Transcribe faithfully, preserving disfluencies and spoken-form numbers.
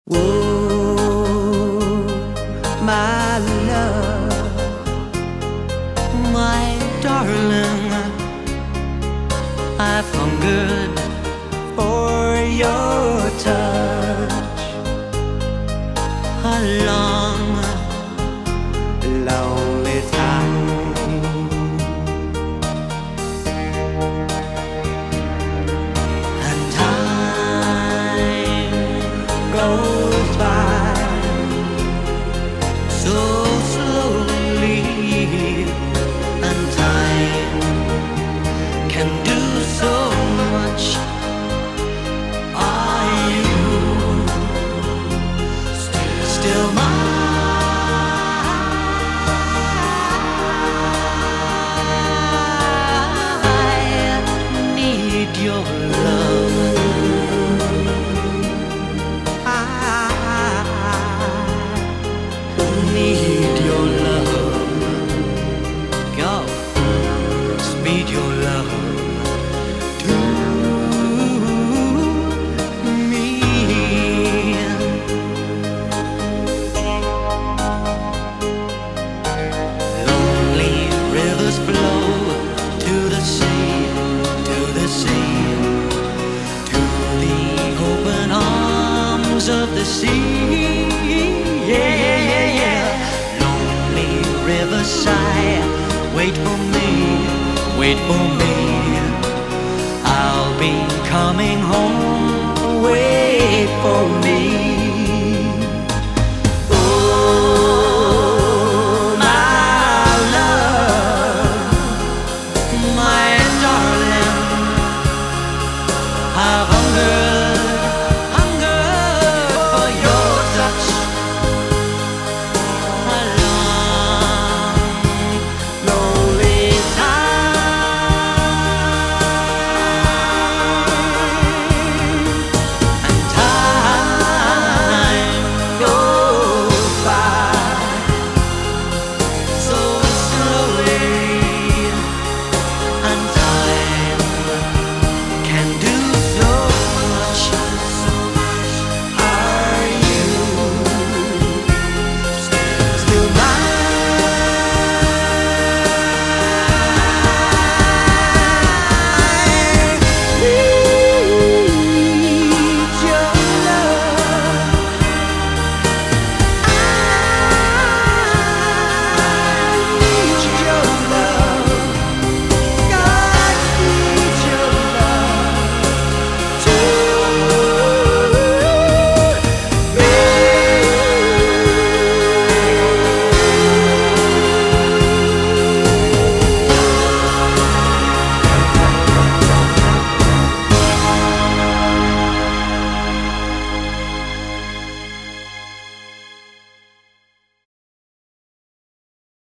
Oh, my love, my darling, I've hungered for your touch a long, lonely time. And time goes by so slowly, and time can do so much. Are you still, still mine? I need your love. I need your love. Go, speed your love to me. Lonely rivers flow to the sea, to the sea, to the open arms of the sea. Yeah, yeah, yeah, yeah. Lonely river sigh, wait for me, wait for me. I'll be coming home, wait for me.